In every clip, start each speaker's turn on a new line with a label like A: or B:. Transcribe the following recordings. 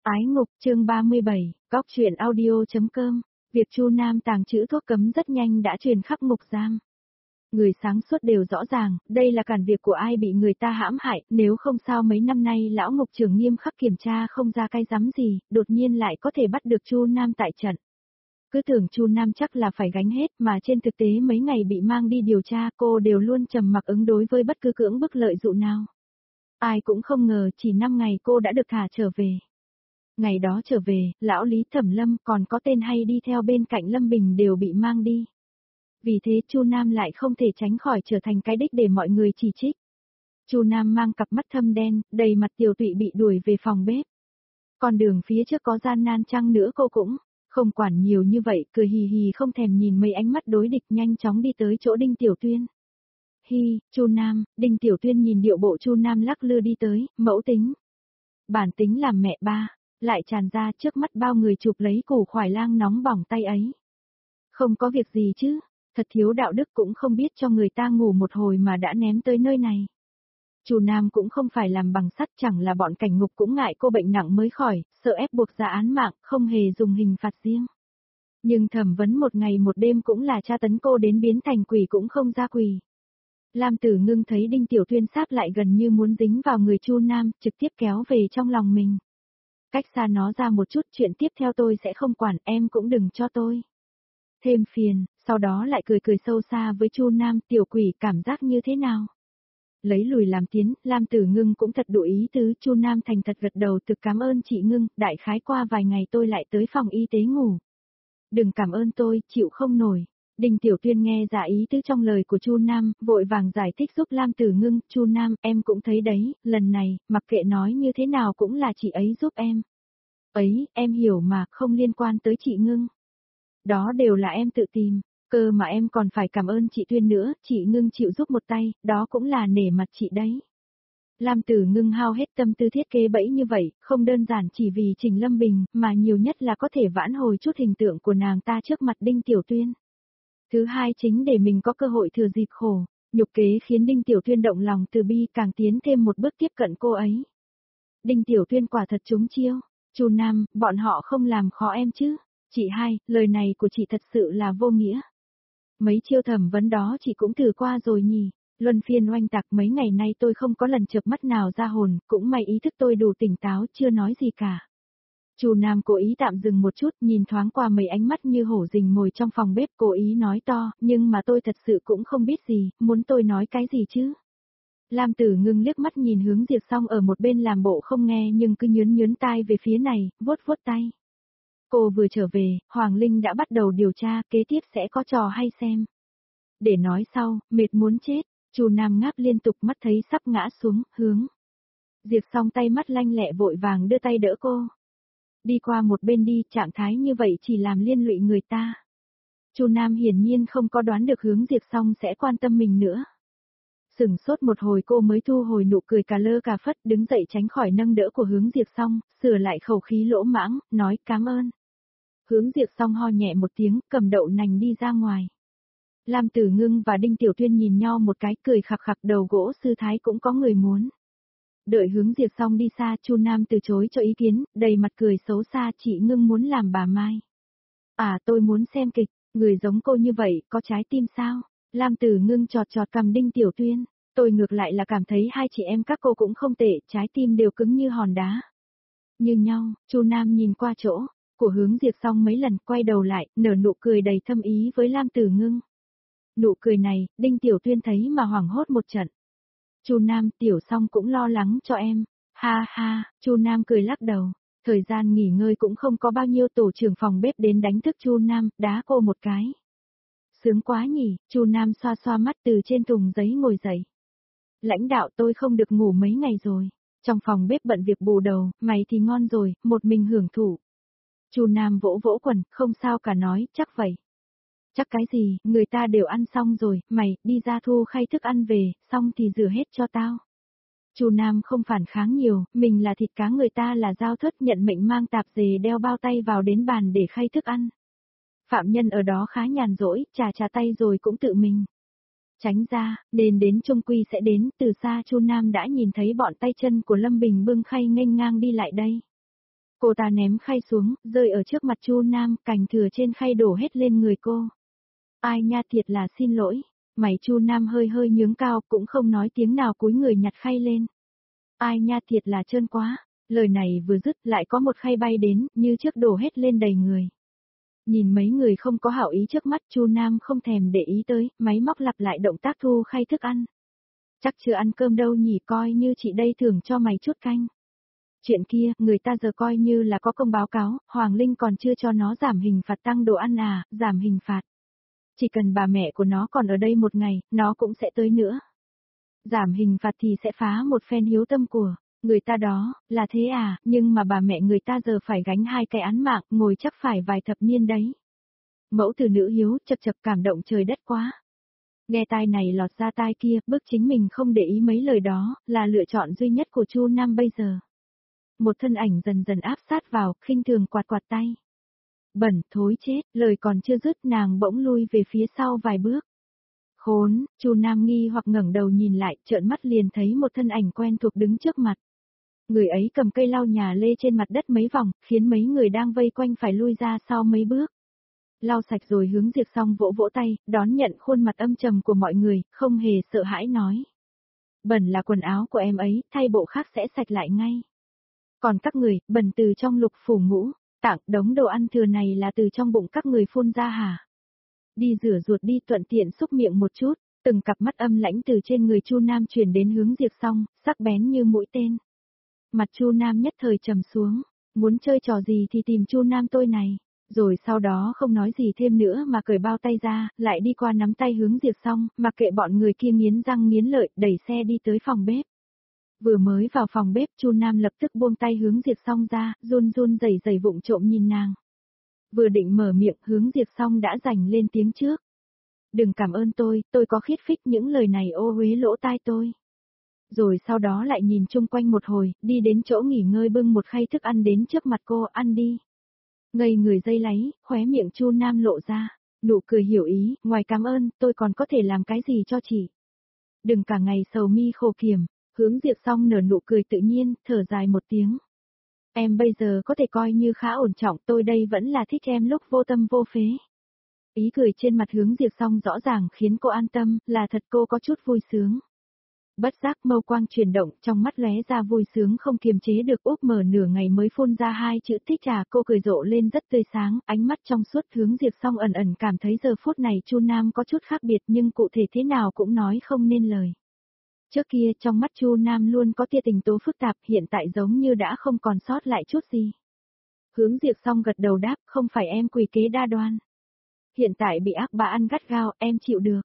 A: Ái Ngục chương 37, góc truyện audio.com. Việc Chu Nam tàng trữ thuốc cấm rất nhanh đã truyền khắp ngục giam. Người sáng suốt đều rõ ràng, đây là cản việc của ai bị người ta hãm hại, nếu không sao mấy năm nay lão ngục trưởng nghiêm khắc kiểm tra không ra cái rắm gì, đột nhiên lại có thể bắt được Chu Nam tại trận. Cứ tưởng Chu Nam chắc là phải gánh hết mà trên thực tế mấy ngày bị mang đi điều tra cô đều luôn trầm mặc ứng đối với bất cứ cưỡng bức lợi dụ nào. Ai cũng không ngờ chỉ 5 ngày cô đã được thả trở về. Ngày đó trở về, lão Lý Thẩm Lâm còn có tên hay đi theo bên cạnh Lâm Bình đều bị mang đi. Vì thế Chu Nam lại không thể tránh khỏi trở thành cái đích để mọi người chỉ trích. Chu Nam mang cặp mắt thâm đen, đầy mặt tiều tụy bị đuổi về phòng bếp. Còn đường phía trước có gian nan chăng nữa cô cũng không quản nhiều như vậy, cười hì hì không thèm nhìn mấy ánh mắt đối địch nhanh chóng đi tới chỗ Đinh Tiểu Tuyên. Hi, Chu Nam, Đinh Tiểu Tuyên nhìn điệu bộ Chu Nam lắc lư đi tới, mẫu tính. Bản tính làm mẹ ba. Lại tràn ra trước mắt bao người chụp lấy củ khoai lang nóng bỏng tay ấy. Không có việc gì chứ, thật thiếu đạo đức cũng không biết cho người ta ngủ một hồi mà đã ném tới nơi này. Chu Nam cũng không phải làm bằng sắt, chẳng là bọn cảnh ngục cũng ngại cô bệnh nặng mới khỏi, sợ ép buộc ra án mạng, không hề dùng hình phạt riêng. Nhưng thẩm vấn một ngày một đêm cũng là tra tấn cô đến biến thành quỷ cũng không ra quỷ. Lam Tử Ngưng thấy Đinh Tiểu Tuyên sát lại gần như muốn dính vào người Chu Nam, trực tiếp kéo về trong lòng mình. Cách xa nó ra một chút, chuyện tiếp theo tôi sẽ không quản, em cũng đừng cho tôi thêm phiền, sau đó lại cười cười sâu xa với Chu Nam, tiểu quỷ cảm giác như thế nào? Lấy lùi làm tiến, Lam Tử Ngưng cũng thật đủ ý tứ, Chu Nam thành thật gật đầu thực cảm ơn chị Ngưng, đại khái qua vài ngày tôi lại tới phòng y tế ngủ. Đừng cảm ơn tôi, chịu không nổi. Đinh Tiểu Tuyên nghe ra ý tứ trong lời của Chu Nam, vội vàng giải thích giúp Lam Tử Ngưng, Chu Nam, em cũng thấy đấy, lần này, mặc kệ nói như thế nào cũng là chị ấy giúp em. Ấy, em hiểu mà, không liên quan tới chị Ngưng. Đó đều là em tự tìm, cơ mà em còn phải cảm ơn chị Tuyên nữa, chị Ngưng chịu giúp một tay, đó cũng là nể mặt chị đấy. Lam Tử Ngưng hao hết tâm tư thiết kế bẫy như vậy, không đơn giản chỉ vì Trình Lâm Bình, mà nhiều nhất là có thể vãn hồi chút hình tượng của nàng ta trước mặt Đinh Tiểu Tuyên. Thứ hai chính để mình có cơ hội thừa dịp khổ, nhục kế khiến Đinh Tiểu Tuyên động lòng từ bi càng tiến thêm một bước tiếp cận cô ấy. Đinh Tiểu Tuyên quả thật trúng chiêu. Chu Nam, bọn họ không làm khó em chứ? Chị hai, lời này của chị thật sự là vô nghĩa. Mấy chiêu thẩm vấn đó chị cũng thử qua rồi nhỉ? Luân phiên oanh tạc mấy ngày nay tôi không có lần chợp mắt nào ra hồn, cũng may ý thức tôi đủ tỉnh táo chưa nói gì cả. Chu Nam cố ý tạm dừng một chút, nhìn thoáng qua mấy ánh mắt như hổ rình mồi trong phòng bếp, cố ý nói to, nhưng mà tôi thật sự cũng không biết gì, muốn tôi nói cái gì chứ? Lam Tử Ngưng liếc mắt nhìn hướng Diệp Song ở một bên làm bộ không nghe nhưng cứ nhớn nhớn tai về phía này, vuốt vuốt tay. Cô vừa trở về, Hoàng Linh đã bắt đầu điều tra, kế tiếp sẽ có trò hay xem. Để nói sau, mệt muốn chết, Chu Nam ngáp liên tục mắt thấy sắp ngã xuống, hướng. Diệp Song tay mắt lanh lẹ vội vàng đưa tay đỡ cô. Đi qua một bên đi, trạng thái như vậy chỉ làm liên lụy người ta. Chu Nam hiển nhiên không có đoán được hướng Diệp Song sẽ quan tâm mình nữa. Sửng sốt một hồi cô mới thu hồi nụ cười cà lơ cà phất, đứng dậy tránh khỏi nâng đỡ của hướng Diệp Song, sửa lại khẩu khí lỗ mãng, nói cảm ơn. Hướng Diệp Song ho nhẹ một tiếng, cầm đậu nành đi ra ngoài. Lam Tử Ngưng và Đinh Tiểu Tuyên nhìn nhau một cái, cười khặc khặc, đầu gỗ sư thái cũng có người muốn. Đợi hướng Diệp Song đi xa, Chu Nam từ chối cho ý kiến, đầy mặt cười xấu xa, chị Ngưng muốn làm bà Mai. À, tôi muốn xem kịch, người giống cô như vậy, có trái tim sao? Lam Tử Ngưng chọt chọt cầm Đinh Tiểu Tuyên, tôi ngược lại là cảm thấy hai chị em các cô cũng không tệ, trái tim đều cứng như hòn đá. Như nhau, Chu Nam nhìn qua chỗ của hướng Diệp Song mấy lần, quay đầu lại, nở nụ cười đầy thâm ý với Lam Tử Ngưng. Nụ cười này, Đinh Tiểu Tuyên thấy mà hoảng hốt một trận. Chu Nam, Tiểu Song cũng lo lắng cho em. Ha ha, Chu Nam cười lắc đầu. Thời gian nghỉ ngơi cũng không có bao nhiêu, tổ trưởng phòng bếp đến đánh thức Chu Nam, đá cô một cái. Sướng quá nhỉ, Chu Nam xoa xoa mắt từ trên thùng giấy ngồi dậy. Lãnh đạo, tôi không được ngủ mấy ngày rồi. Trong phòng bếp bận việc bù đầu, mày thì ngon rồi, một mình hưởng thụ. Chu Nam vỗ vỗ quần, không sao cả nói, chắc vậy. Chắc cái gì, người ta đều ăn xong rồi, mày, đi ra thu khay thức ăn về, xong thì rửa hết cho tao. Chu Nam không phản kháng nhiều, mình là thịt cá người ta là dao thớt, nhận mệnh mang tạp dề đeo bao tay vào đến bàn để khay thức ăn. Phạm nhân ở đó khá nhàn rỗi, trà tay rồi cũng tự mình tránh ra, nên đến trung quy sẽ đến, từ xa Chu Nam đã nhìn thấy bọn tay chân của Lâm Bình bưng khay nghênh ngang đi lại đây. Cô ta ném khay xuống, rơi ở trước mặt Chu Nam, cành thừa trên khay đổ hết lên người cô. Ai nha, thiệt là xin lỗi. Mày Chu Nam hơi hơi nhướng cao, cũng không nói tiếng nào, cúi người nhặt khay lên. Ai nha, thiệt là trơn quá. Lời này vừa dứt lại có một khay bay đến, như trước đổ hết lên đầy người. Nhìn mấy người không có hảo ý trước mắt, Chu Nam không thèm để ý tới, máy móc lặp lại động tác thu khay thức ăn. Chắc chưa ăn cơm đâu nhỉ, coi như chị đây thưởng cho mày chút canh. Chuyện kia, người ta giờ coi như là có công báo cáo, Hoàng Linh còn chưa cho nó giảm hình phạt tăng đồ ăn à, giảm hình phạt. Chỉ cần bà mẹ của nó còn ở đây một ngày, nó cũng sẽ tới nữa. Giảm hình phạt thì sẽ phá một phen hiếu tâm của người ta đó, là thế à, nhưng mà bà mẹ người ta giờ phải gánh 2 cái án mạng, ngồi chắc phải vài thập niên đấy. Mẫu từ nữ hiếu, chập chập cảm động trời đất quá. Nghe tai này lọt ra tai kia, bức chính mình không để ý mấy lời đó, là lựa chọn duy nhất của Chu Nam bây giờ. Một thân ảnh dần dần áp sát vào, khinh thường quạt quạt tay. Bẩn, thối chết, lời còn chưa dứt nàng bỗng lui về phía sau vài bước. Khốn, Chu Nam nghi hoặc ngẩng đầu nhìn lại, trợn mắt liền thấy một thân ảnh quen thuộc đứng trước mặt. Người ấy cầm cây lau nhà lê trên mặt đất mấy vòng, khiến mấy người đang vây quanh phải lui ra sau mấy bước. Lau sạch rồi hướng Diệp Song vỗ vỗ tay, đón nhận khuôn mặt âm trầm của mọi người, không hề sợ hãi nói. Bẩn là quần áo của em ấy, thay bộ khác sẽ sạch lại ngay. Còn các người, bẩn từ trong lục phủ ngũ, tặng đống đồ ăn thừa này là từ trong bụng các người phun ra hả? Đi rửa ruột đi, thuận tiện xúc miệng một chút, từng cặp mắt âm lãnh từ trên người Chu Nam chuyển đến hướng Diệp Song, sắc bén như mũi tên. Mặt Chu Nam nhất thời trầm xuống, muốn chơi trò gì thì tìm Chu Nam tôi này, rồi sau đó không nói gì thêm nữa mà cởi bao tay ra, lại đi qua nắm tay hướng Diệp Song, mặc kệ bọn người kia nghiến răng nghiến lợi, đẩy xe đi tới phòng bếp. Vừa mới vào phòng bếp, Chu Nam lập tức buông tay hướng Diệp Song ra, run run rẩy rẩy vụng trộm nhìn nàng. Vừa định mở miệng, hướng Diệp Song đã giành lên tiếng trước. Đừng cảm ơn tôi có khiết phích, những lời này ô uế lỗ tai tôi. Rồi sau đó lại nhìn chung quanh một hồi, đi đến chỗ nghỉ ngơi bưng một khay thức ăn đến trước mặt cô, ăn đi. Ngây người giây láy, khóe miệng Chu Nam lộ ra, nụ cười hiểu ý, ngoài cảm ơn, tôi còn có thể làm cái gì cho chị. Đừng cả ngày sầu mi khổ kiểm, hướng Diệp Song nở nụ cười tự nhiên, thở dài một tiếng. Em bây giờ có thể coi như khá ổn trọng, tôi đây vẫn là thích em lúc vô tâm vô phế. Ý cười trên mặt hướng Diệp Song rõ ràng khiến cô an tâm, là thật cô có chút vui sướng. Bất giác mâu quang chuyển động, trong mắt lóe ra vui sướng không kiềm chế được, úp mở nửa ngày mới phun ra 2 chữ thích à, cô cười rộ lên rất tươi sáng, ánh mắt trong suốt. Hướng Diệp Song ẩn ẩn cảm thấy giờ phút này Chu Nam có chút khác biệt, nhưng cụ thể thế nào cũng nói không nên lời. Trước kia trong mắt Chu Nam luôn có tia tình tố phức tạp, hiện tại giống như đã không còn sót lại chút gì. Hướng Diệp Song gật đầu đáp, không phải em quỳ kế đa đoan. Hiện tại bị ác bá ăn gắt gao, em chịu được.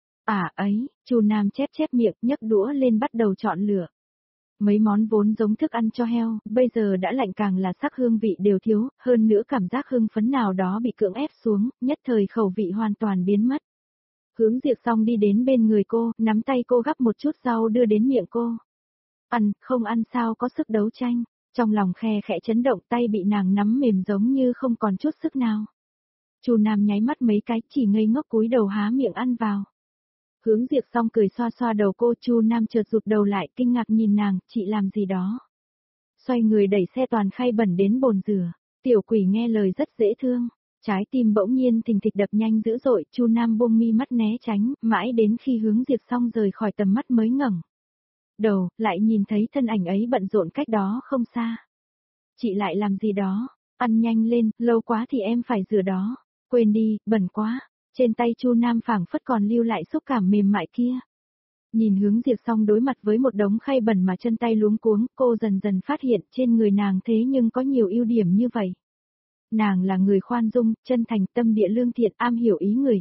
A: À ấy, Chu Nam chép chép miệng, nhấc đũa lên bắt đầu chọn lựa. Mấy món vốn giống thức ăn cho heo, bây giờ đã lạnh càng là sắc hương vị đều thiếu, hơn nữa cảm giác hưng phấn nào đó bị cưỡng ép xuống, nhất thời khẩu vị hoàn toàn biến mất. Hướng Diệp Song đi đến bên người cô, nắm tay cô gắp một chút rau đưa đến miệng cô. Ăn, không ăn sao có sức đấu tranh, trong lòng khe khẽ chấn động, tay bị nàng nắm mềm giống như không còn chút sức nào. Chu Nam nháy mắt mấy cái, chỉ ngây ngốc cúi đầu há miệng ăn vào. Hướng Diệp Song cười xoa xoa đầu cô, Chu Nam chợt rụt đầu lại, kinh ngạc nhìn nàng, chị làm gì đó. Xoay người đẩy xe toàn khay bẩn đến bồn rửa, tiểu quỷ nghe lời rất dễ thương, trái tim bỗng nhiên thình thịch đập nhanh dữ dội, Chu Nam buông mi mắt né tránh, mãi đến khi hướng Diệp Song rời khỏi tầm mắt mới ngẩng đầu, lại nhìn thấy thân ảnh ấy bận rộn cách đó không xa. Chị lại làm gì đó, ăn nhanh lên, lâu quá thì em phải rửa đó, quên đi, bẩn quá. Trên tay Chu Nam phảng phất còn lưu lại xúc cảm mềm mại kia. Nhìn hướng Diệp Song đối mặt với một đống khay bẩn mà chân tay luống cuống, cô dần dần phát hiện trên người nàng thế nhưng có nhiều ưu điểm như vậy. Nàng là người khoan dung, chân thành, tâm địa lương thiện, am hiểu ý người,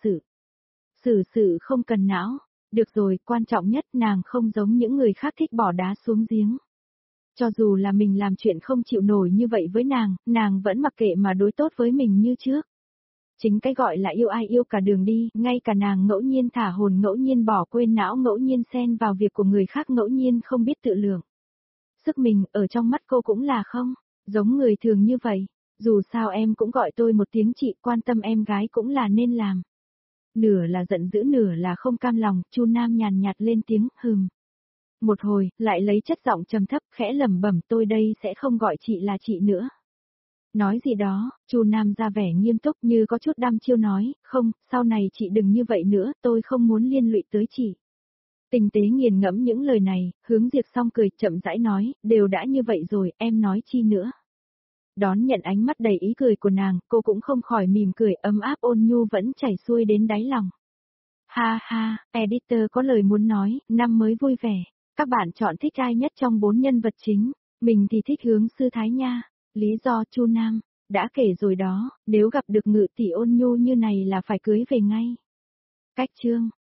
A: xử sự không cần não. Được rồi, quan trọng nhất nàng không giống những người khác thích bỏ đá xuống giếng. Cho dù là mình làm chuyện không chịu nổi như vậy với nàng vẫn mặc kệ mà đối tốt với mình như trước. Chính cái gọi là yêu ai yêu cả đường đi, ngay cả nàng ngẫu nhiên thả hồn, ngẫu nhiên bỏ quên não, ngẫu nhiên xen vào việc của người khác, ngẫu nhiên không biết tự lượng. Sức mình, ở trong mắt cô cũng là không, giống người thường như vậy, dù sao em cũng gọi tôi một tiếng chị, quan tâm em gái cũng là nên làm. Nửa là giận dữ nửa là không cam lòng, Chu Nam nhàn nhạt lên tiếng, một hồi, lại lấy chất giọng trầm thấp khẽ lẩm bẩm tôi đây sẽ không gọi chị là chị nữa. Nói gì đó, Chu Nam ra vẻ nghiêm túc như có chút đăm chiêu nói, không, sau này chị đừng như vậy nữa, tôi không muốn liên lụy tới chị. Tinh tế nghiền ngẫm những lời này, hướng Diệp Song cười chậm rãi nói, đều đã như vậy rồi, em nói chi nữa. Đón nhận ánh mắt đầy ý cười của nàng, cô cũng không khỏi mỉm cười ấm áp ôn nhu vẫn chảy xuôi đến đáy lòng. Ha ha, editor có lời muốn nói, năm mới vui vẻ. Các bạn chọn thích ai nhất trong 4 nhân vật chính, mình thì thích Hướng Sư Thái nha. Lý do Chu Nam, đã kể rồi đó, nếu gặp được Ngự tỷ ôn nhu như này là phải cưới về ngay. Cách chương